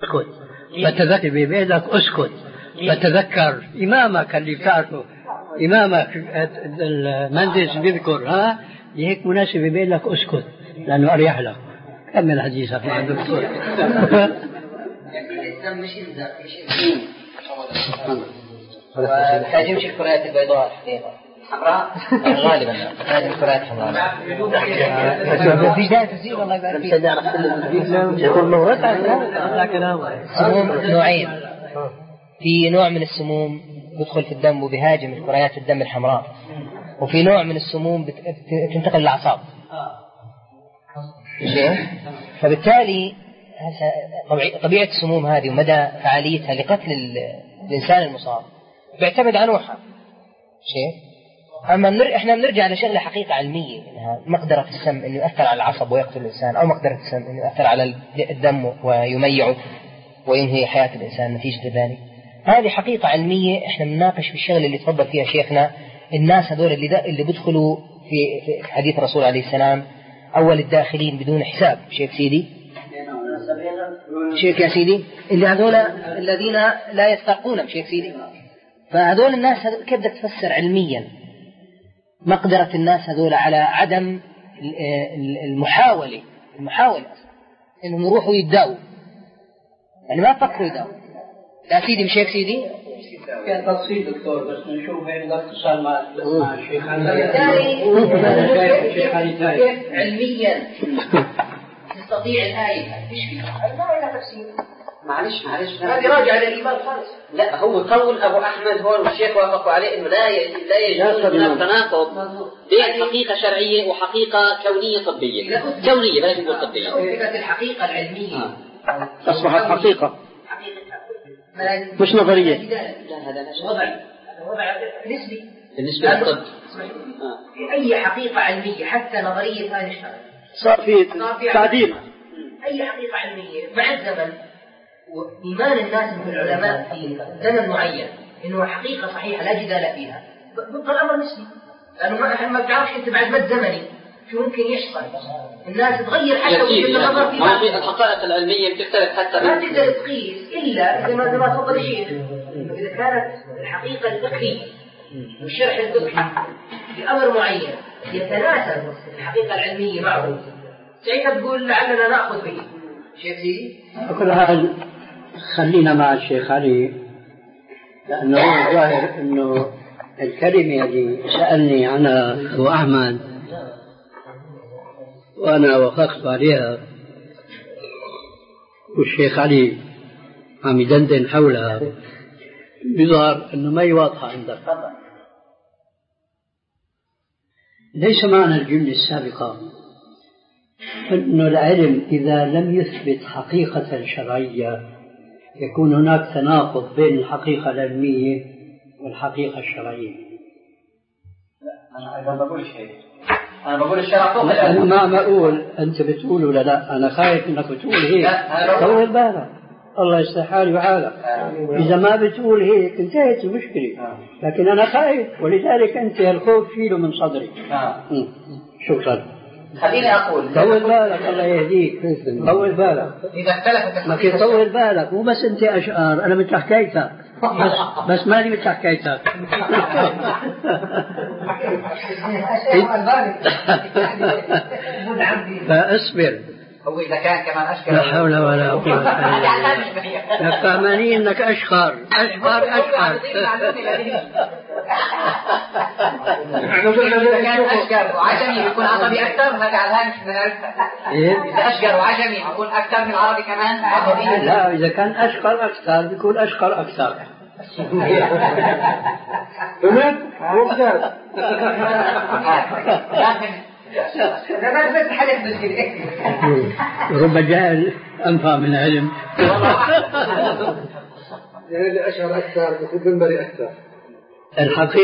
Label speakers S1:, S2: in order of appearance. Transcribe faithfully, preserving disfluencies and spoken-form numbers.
S1: اسكت، بتذكر ببيتك اسكت، بتذكر إمامك اللي بتعرفه، إمامك المهندس بيذكر ها هيك مناسب ببيتك اسكت لأنه أريح لك. كمل حديثك مع الدكتور.
S2: الإسلام مش إلزام، مش إلزام. وتحتاج يمشي الكرات البيضاء الحقيقة حمراء غالبا هذه الكرات حمراء. في بداية تسجيل الله يبارك فيك.
S1: يقول مورد
S2: السموم نوعين، في نوع من السموم يدخل في الدم وبيهاجم الكريات الدم الحمراء، وفي نوع من السموم تنتقل للأعصاب. فبالتالي طبيعة السموم هذه ومدى فعاليتها لقتل الإنسان المصاب بيعتمد على نوعها. شيء أما نر... إحنا بنرجع لشغلة حقيقة علمية، إنها مقدرة السم إنه يؤثر على العصب ويقتل الإنسان، أو مقدرة السم إنه يؤثر على الدم ويميعه وينهي حياة الإنسان نتيجة ذلك. هذه حقيقة علمية إحنا بنناقش في الشغلة اللي تفضل فيها شيخنا. الناس هذول اللي دا... اللي بيدخلوا في... في حديث الرسول عليه السلام أول الداخلين بدون حساب. شيخ سيدي شيخ يا سيدي اللي هذول الذين لا يسترقون شيخ سيدي. فهذول الناس كيف بدك تفسر علميا مقدرة الناس هذول على عدم المحاولة المحاولة إنهم يروحوا يداووا، يعني ما فكروا يداووا. لا سيدي مش هيك سيدي؟
S1: كان تفصيل دكتور بس نشوف هين الاتصال مع مع الشيخ
S2: علميا تستطيع الآية مش في ما لها تفسير.
S3: معلش معلش
S2: هذه راجعة للإيمان خالص.
S3: لا هو قول أبو أحمد هو والشيخ وافقوا عليه إنه لا لا يجوز من التناقض بين حقيقة شرعية وحقيقة كونية طبية. كونية بلاش نقول طبية.
S2: فكرة الحقيقة العلمية
S1: أصبحت حقيقة مش نظرية.
S2: لا هذا وضع وضع نسبي
S3: بالنسبة للطب.
S2: في أي حقيقة علمية حتى نظرية أينشتاين
S1: صار في تعديل.
S2: أي حقيقة علمية مع الزمن وإيمان الناس في العلماء في زمن معين إنه حقيقة صحيحة لا جدال فيها بطل الأمر نسبي، لأنه ما ما بتعرفش أنت بعد مد زمني شو ممكن يحصل. الناس تغير حتى وجهة النظر في بعض
S3: الحقائق العلمية بتختلف حتى
S2: ما تقدر تقيس إلا زي ما زي ما تفضل الشيخ إذا كانت الحقيقة الفقهية والشرح الفقهي بأمر معين يتناسب الحقيقة العلمية معه ساعتها تقول لعلنا نأخذ به. شيخ سيدي
S1: كل هذا خلينا مع الشيخ علي لأنه هو ظاهر أنه الكلمة اللي سألني عنها أبو أحمد وأنا وقفت عليها والشيخ علي عم يدندن حولها بظهر أنه ما يواضحة عندك. ليس معنى الجملة السابقة أنه العلم إذا لم يثبت حقيقة شرعية يكون هناك تناقض بين الحقيقة العلمية والحقيقة الشرعية.
S3: لا أنا ما بقول شيء، أنا بقول الشرع فوق
S1: أنا ما بقول أنت بتقول ولا لا، أنا خايف إنك بتقول هيك. طول بالك الله يصلح حالي وحالك. إذا ما بتقول هيك انتهت المشكلة، لكن أنا خايف ولذلك أنت الخوف شيله من صدري. شكرا.
S3: خليني أقول
S1: طول بالك الله يهديك. طول بالك
S3: إذا اختلفت
S1: ما في طول بالك مو بس أنت أشعار أنا مثل حكايتك بس بس مالي مثل حكايتك. فاصبر.
S3: هو إذا كان كمان أشكر
S1: لا حول ولا قوة إلا بالله. فهماني إنك أشخر أشخر أشخر.
S3: إذا كان أشكر وعجمي يكون عربي أكثر هذا على الهامش من أكثر. إذا أشكر وعجمي يكون أكثر من عربي كمان.
S1: لا إذا كان أشخر أكثر بيكون أشخر أكثر.
S4: فهمت؟ ممتاز.
S1: رب جاهل أنفع من علم.
S4: يعني اللي أشهر أكثر بيكون منبري أكثر.
S1: الحقيقة